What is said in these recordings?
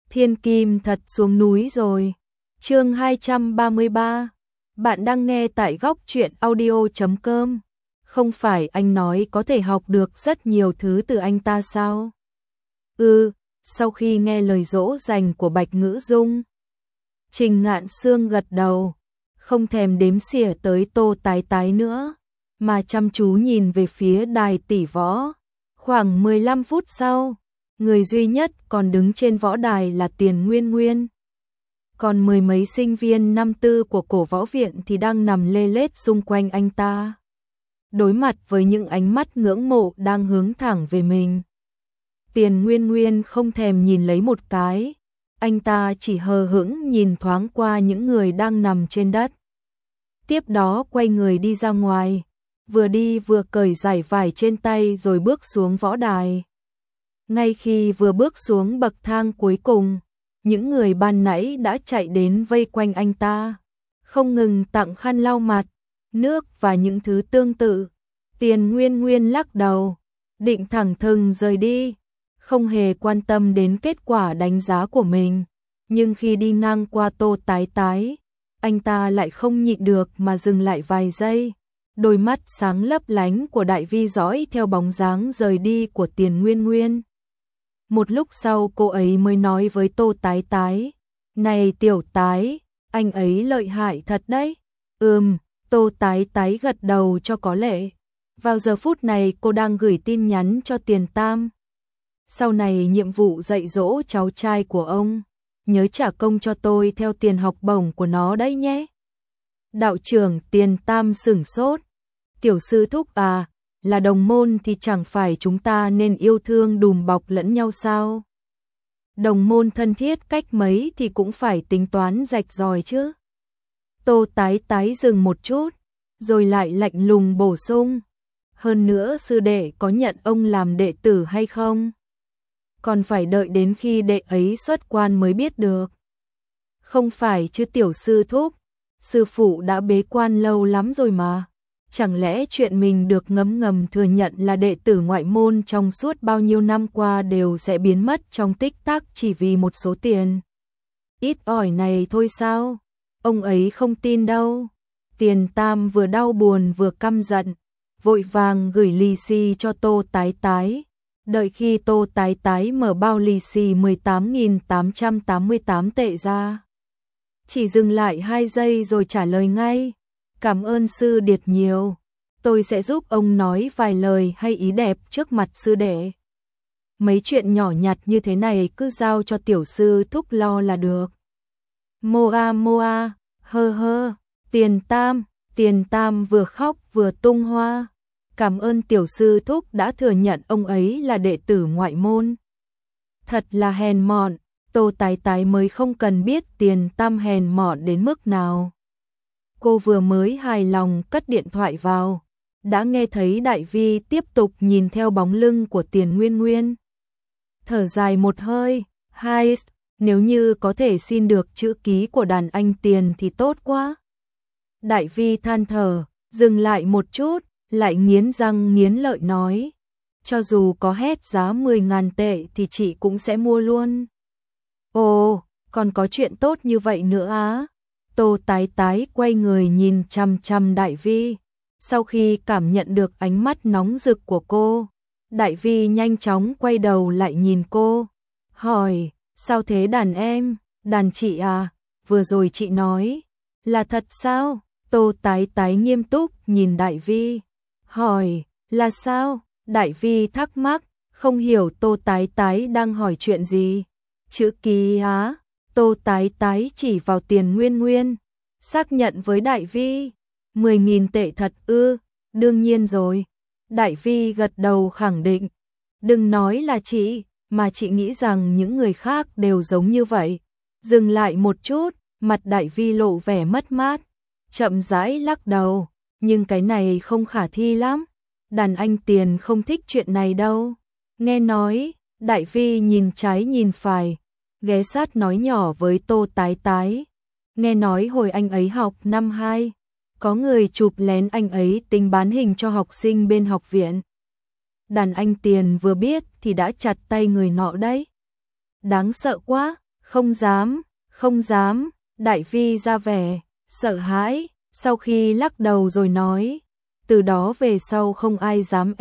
Thiên kim thật xuống núi rồi. Chương 233. Bạn đang nghe tại góc truyện audio.com. Không phải anh nói có thể học được rất nhiều thứ từ anh ta sao? Sau khi nghe lời dỗ dành của Bạch Ngữ Dung, Trình Ngạn Sương gật đầu, không thèm đếm xỉa tới Tô Tái Tái nữa, mà chăm chú nhìn về phía đài tỷ võ. Khoảng 15 phút sau, người duy nhất còn đứng trên võ đài là Tiền Nguyên Nguyên. Còn mười mấy sinh viên năm tư của cổ võ viện thì đang nằm lê lết xung quanh anh ta, đối mặt với những ánh mắt ngưỡng mộ đang hướng thẳng về mình. Tiền Nguyên Nguyên không thèm nhìn lấy một cái, anh ta chỉ hờ hững nhìn thoáng qua những người đang nằm trên đất. Tiếp đó quay người đi ra ngoài, vừa đi vừa cởi dải vải trên tay rồi bước xuống võ đài. Ngay khi vừa bước xuống bậc thang cuối cùng, những người ban nãy đã chạy đến vây quanh anh ta, không ngừng tặng khăn lau mặt, nước và những thứ tương tự. Tiền Nguyên Nguyên lắc đầu, định thẳng thừng rời đi, không hề quan tâm đến kết quả đánh giá của mình. Nhưng khi đi ngang qua Tô Tái Tái, anh ta lại không nhịn được mà dừng lại vài giây. Đôi mắt sáng lấp lánh của Đại Vi dõi theo bóng dáng rời đi của Tiền Nguyên Nguyên. Một lúc sau cô ấy mới nói với Tô Tái Tái, này tiểu tái, anh ấy lợi hại thật đấy. Tô Tái Tái gật đầu cho có lệ. Vào giờ phút này cô đang gửi tin nhắn cho Tiền Tam. Sau này nhiệm vụ dạy dỗ cháu trai của ông, nhớ trả công cho tôi theo tiền học bổng của nó đấy nhé. Đạo trưởng Tiền Tam sửng sốt. Tiểu sư thúc à, là đồng môn thì chẳng phải chúng ta nên yêu thương đùm bọc lẫn nhau sao? Đồng môn thân thiết cách mấy thì cũng phải tính toán rạch ròi chứ. Tô Tái Tái dừng một chút, rồi lại lạnh lùng bổ sung. Hơn nữa sư đệ có nhận ông làm đệ tử hay không? Còn phải đợi đến khi đệ ấy xuất quan mới biết được. Không phải chứ tiểu sư thúc, sư phụ đã bế quan lâu lắm rồi mà. Chẳng lẽ chuyện mình được ngấm ngầm thừa nhận là đệ tử ngoại môn trong suốt bao nhiêu năm qua đều sẽ biến mất trong tích tắc chỉ vì một số tiền ít ỏi này thôi sao? Ông ấy không tin đâu. Tiền Tam vừa đau buồn vừa căm giận, vội vàng gửi lì xì cho Tô Tái Tái. Đợi khi Tô Tái Tái mở bao lì xì 18.888 tệ ra, chỉ dừng lại 2 giây rồi trả lời ngay. Cảm ơn sư điệt nhiều, tôi sẽ giúp ông nói vài lời hay ý đẹp trước mặt sư đệ. Mấy chuyện nhỏ nhặt như thế này cứ giao cho tiểu sư thúc lo là được. Moa, hơ, Tiền Tam vừa khóc vừa tung hoa. Cảm ơn tiểu sư thúc đã thừa nhận ông ấy là đệ tử ngoại môn. Thật là hèn mọn, Tô Tái Tái mới không cần biết Tiền Tam hèn mọn đến mức nào. Cô vừa mới hài lòng cất điện thoại vào, đã nghe thấy Đại Vi tiếp tục nhìn theo bóng lưng của Tiền Nguyên Nguyên. Thở dài một hơi, nếu như có thể xin được chữ ký của đàn anh Tiền thì tốt quá. Đại Vi than thở, dừng lại một chút, lại nghiến răng nghiến lợi nói, cho dù có hét giá 10.000 tệ thì chị cũng sẽ mua luôn. Ồ, còn có chuyện tốt như vậy nữa á? Tô Tái Tái quay người nhìn chằm chằm Đại Vi. Sau khi cảm nhận được ánh mắt nóng rực của cô, Đại Vi nhanh chóng quay đầu lại nhìn cô, hỏi, sao thế đàn em, đàn chị à, vừa rồi chị nói, là thật sao? Tô Tái Tái nghiêm túc nhìn Đại Vi, hỏi, là sao? Đại Vi thắc mắc, không hiểu Tô Tái Tái đang hỏi chuyện gì. Chữ ký á? Tô Tái Tái chỉ vào Tiền Nguyên Nguyên, xác nhận với Đại Vi, 10.000 tệ thật ư? Đương nhiên rồi. Đại Vi gật đầu khẳng định, đừng nói là chị, mà chị nghĩ rằng những người khác đều giống như vậy. Dừng lại một chút, mặt Đại Vi lộ vẻ mất mát, chậm rãi lắc đầu, nhưng cái này không khả thi lắm. Đàn anh Tiền không thích chuyện này đâu. Nghe nói, Đại Vi nhìn trái nhìn phải, ghé sát nói nhỏ với Tô Tái Tái. Nghe nói hồi anh ấy học năm 2, có người chụp lén anh ấy tính bán hình cho học sinh bên học viện. Đàn anh Tiền vừa biết thì đã chặt tay người nọ đấy. Đáng sợ quá, Không dám, Đại Vi ra vẻ sợ hãi, sau khi lắc đầu rồi nói, từ đó về sau không ai dám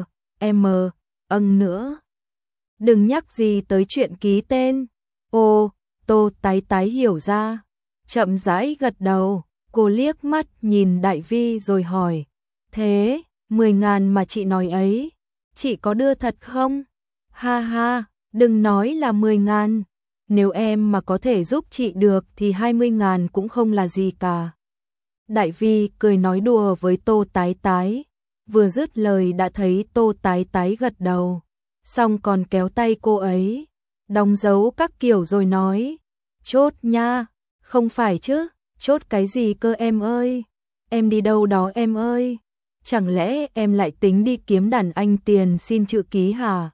nữa. Đừng nhắc gì tới chuyện ký tên. Ô, Tô Tái Tái hiểu ra, chậm rãi gật đầu, cô liếc mắt nhìn Đại Vi rồi hỏi, thế, 10.000 mà chị nói ấy, chị có đưa thật không? Ha ha, đừng nói là 10.000, nếu em mà có thể giúp chị được thì 20.000 cũng không là gì cả. Đại Vi cười nói đùa với Tô Tái Tái, vừa dứt lời đã thấy Tô Tái Tái gật đầu, xong còn kéo tay cô ấy, đóng dấu các kiểu rồi nói, chốt nha, không phải chứ, chốt cái gì cơ em ơi, em đi đâu đó em ơi, chẳng lẽ em lại tính đi kiếm đàn anh tiền xin chữ ký hả?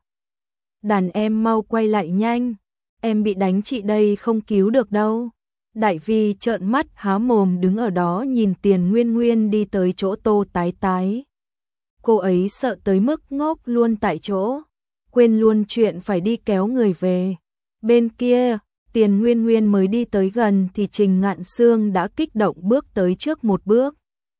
Đàn em mau quay lại nhanh, em bị đánh chị đây không cứu được đâu. Đại Vi trợn mắt há mồm đứng ở đó nhìn Tiền Nguyên Nguyên đi tới chỗ Tô Tái Tái. Cô ấy sợ tới mức ngốc luôn tại chỗ, quên luôn chuyện phải đi kéo người về. Bên kia, Tiền Nguyên Nguyên mới đi tới gần thì Trình Ngạn Sương đã kích động bước tới trước một bước.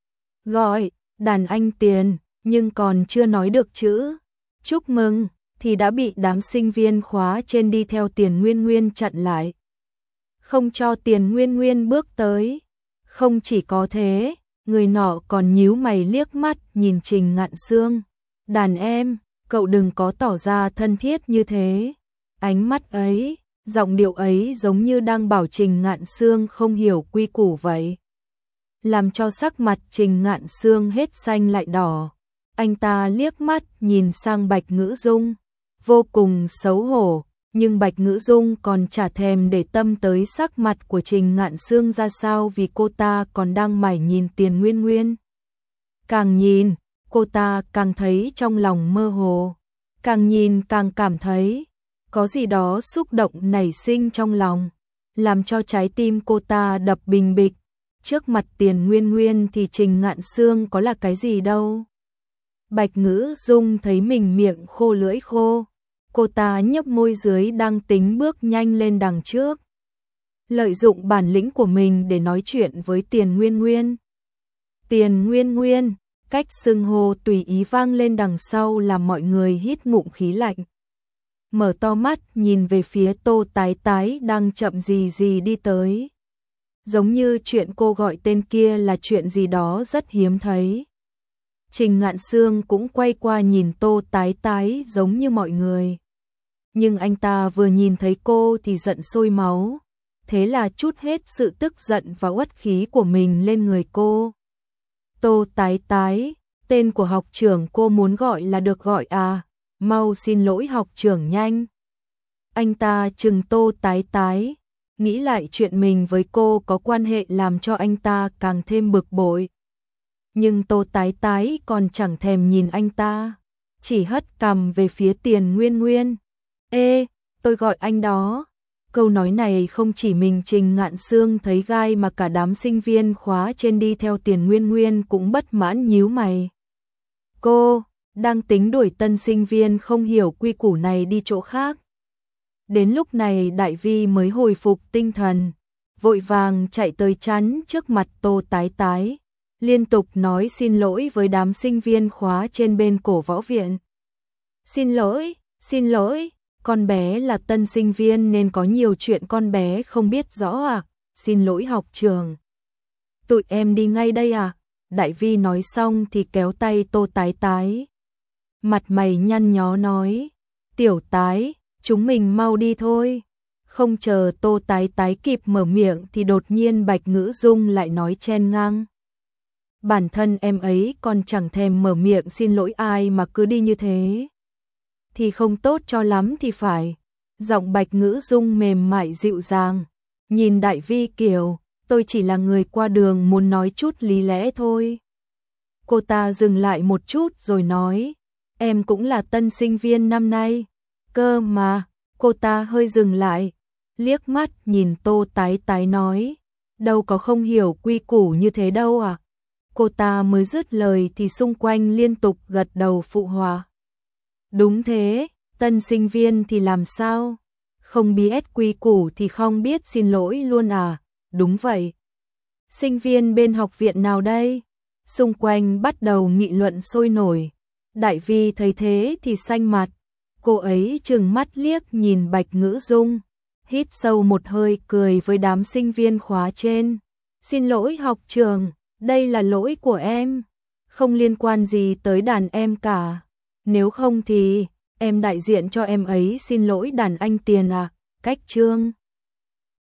Gọi, đàn anh Tiền, nhưng còn chưa nói được chữ chúc mừng, thì đã bị đám sinh viên khóa trên đi theo Tiền Nguyên Nguyên chặn lại. Không cho Tiền Nguyên Nguyên bước tới. Không chỉ có thế, người nọ còn nhíu mày liếc mắt nhìn Trình Ngạn Sương. Đàn em, cậu đừng có tỏ ra thân thiết như thế. Ánh mắt ấy, giọng điệu ấy giống như đang bảo Trình Ngạn Sương không hiểu quy củ vậy. Làm cho sắc mặt Trình Ngạn Sương hết xanh lại đỏ. Anh ta liếc mắt nhìn sang Bạch Ngữ Dung, vô cùng xấu hổ. Nhưng Bạch Ngữ Dung còn chả thèm để tâm tới sắc mặt của Trình Ngạn Sương ra sao vì cô ta còn đang mải nhìn Tiền Nguyên Nguyên. Càng nhìn, cô ta càng thấy trong lòng mơ hồ. Càng nhìn càng cảm thấy có gì đó xúc động nảy sinh trong lòng, làm cho trái tim cô ta đập bình bịch. Trước mặt Tiền Nguyên Nguyên thì Trình Ngạn Sương có là cái gì đâu. Bạch Ngữ Dung thấy mình miệng khô lưỡi khô. Cô ta nhấp môi dưới đang tính bước nhanh lên đằng trước. Lợi dụng bản lĩnh của mình để nói chuyện với Tiền Nguyên Nguyên. Tiền Nguyên Nguyên, cách xưng hô tùy ý vang lên đằng sau làm mọi người hít ngụm khí lạnh. Mở to mắt nhìn về phía Tô Tái Tái đang chậm gì gì đi tới. Giống như chuyện cô gọi tên kia là chuyện gì đó rất hiếm thấy. Trình Ngạn Sương cũng quay qua nhìn Tô Tái Tái giống như mọi người. Nhưng anh ta vừa nhìn thấy cô thì giận sôi máu, thế là trút hết sự tức giận và uất khí của mình lên người cô. Tô Tái Tái, tên của học trưởng cô muốn gọi là được gọi à, mau xin lỗi học trưởng nhanh. Anh ta trừng Tô Tái Tái, nghĩ lại chuyện mình với cô có quan hệ làm cho anh ta càng thêm bực bội. Nhưng Tô Tái Tái còn chẳng thèm nhìn anh ta, chỉ hất cằm về phía Tiền Nguyên Nguyên. Ê, tôi gọi anh đó. Câu nói này không chỉ mình Trình Ngạn Sương thấy gai mà cả đám sinh viên khóa trên đi theo Tiền Nguyên Nguyên cũng bất mãn nhíu mày. Cô, đang tính đuổi tân sinh viên không hiểu quy củ này đi chỗ khác. Đến lúc này Đại Vi mới hồi phục tinh thần, vội vàng chạy tới chắn trước mặt Tô Tái Tái, liên tục nói xin lỗi với đám sinh viên khóa trên bên cổ võ viện. Xin lỗi, con bé là tân sinh viên nên có nhiều chuyện con bé không biết rõ à, xin lỗi học trường. Tụi em đi ngay đây à, Đại Vi nói xong thì kéo tay Tô Tái Tái. Mặt mày nhăn nhó nói, Tiểu Tái, chúng mình mau đi thôi. Không chờ Tô Tái Tái kịp mở miệng thì đột nhiên Bạch Ngữ Dung lại nói chen ngang. Bản thân em ấy còn chẳng thèm mở miệng xin lỗi ai mà cứ đi như thế thì không tốt cho lắm thì phải. Giọng Bạch Ngữ Dung mềm mại dịu dàng, nhìn Đại Vi kiểu, tôi chỉ là người qua đường muốn nói chút lý lẽ thôi. Cô ta dừng lại một chút rồi nói, em cũng là tân sinh viên năm nay. Cơ mà, cô ta hơi dừng lại, liếc mắt nhìn Tô Tái Tái nói, đâu có không hiểu quy củ như thế đâu à. Cô ta mới dứt lời thì xung quanh liên tục gật đầu phụ họa. Đúng thế, tân sinh viên thì làm sao? không biết quy củ thì không biết xin lỗi luôn à? Đúng vậy. Sinh viên bên học viện nào đây? Xung quanh bắt đầu nghị luận sôi nổi. Đại Vi thấy thế thì xanh mặt. Cô ấy trừng mắt liếc nhìn Bạch Ngữ Dung, hít sâu một hơi cười với đám sinh viên khóa trên. Xin lỗi học trường, đây là lỗi của em, không liên quan gì tới đàn em cả. Nếu không thì em đại diện cho em ấy xin lỗi đàn anh tiền à? Cách chương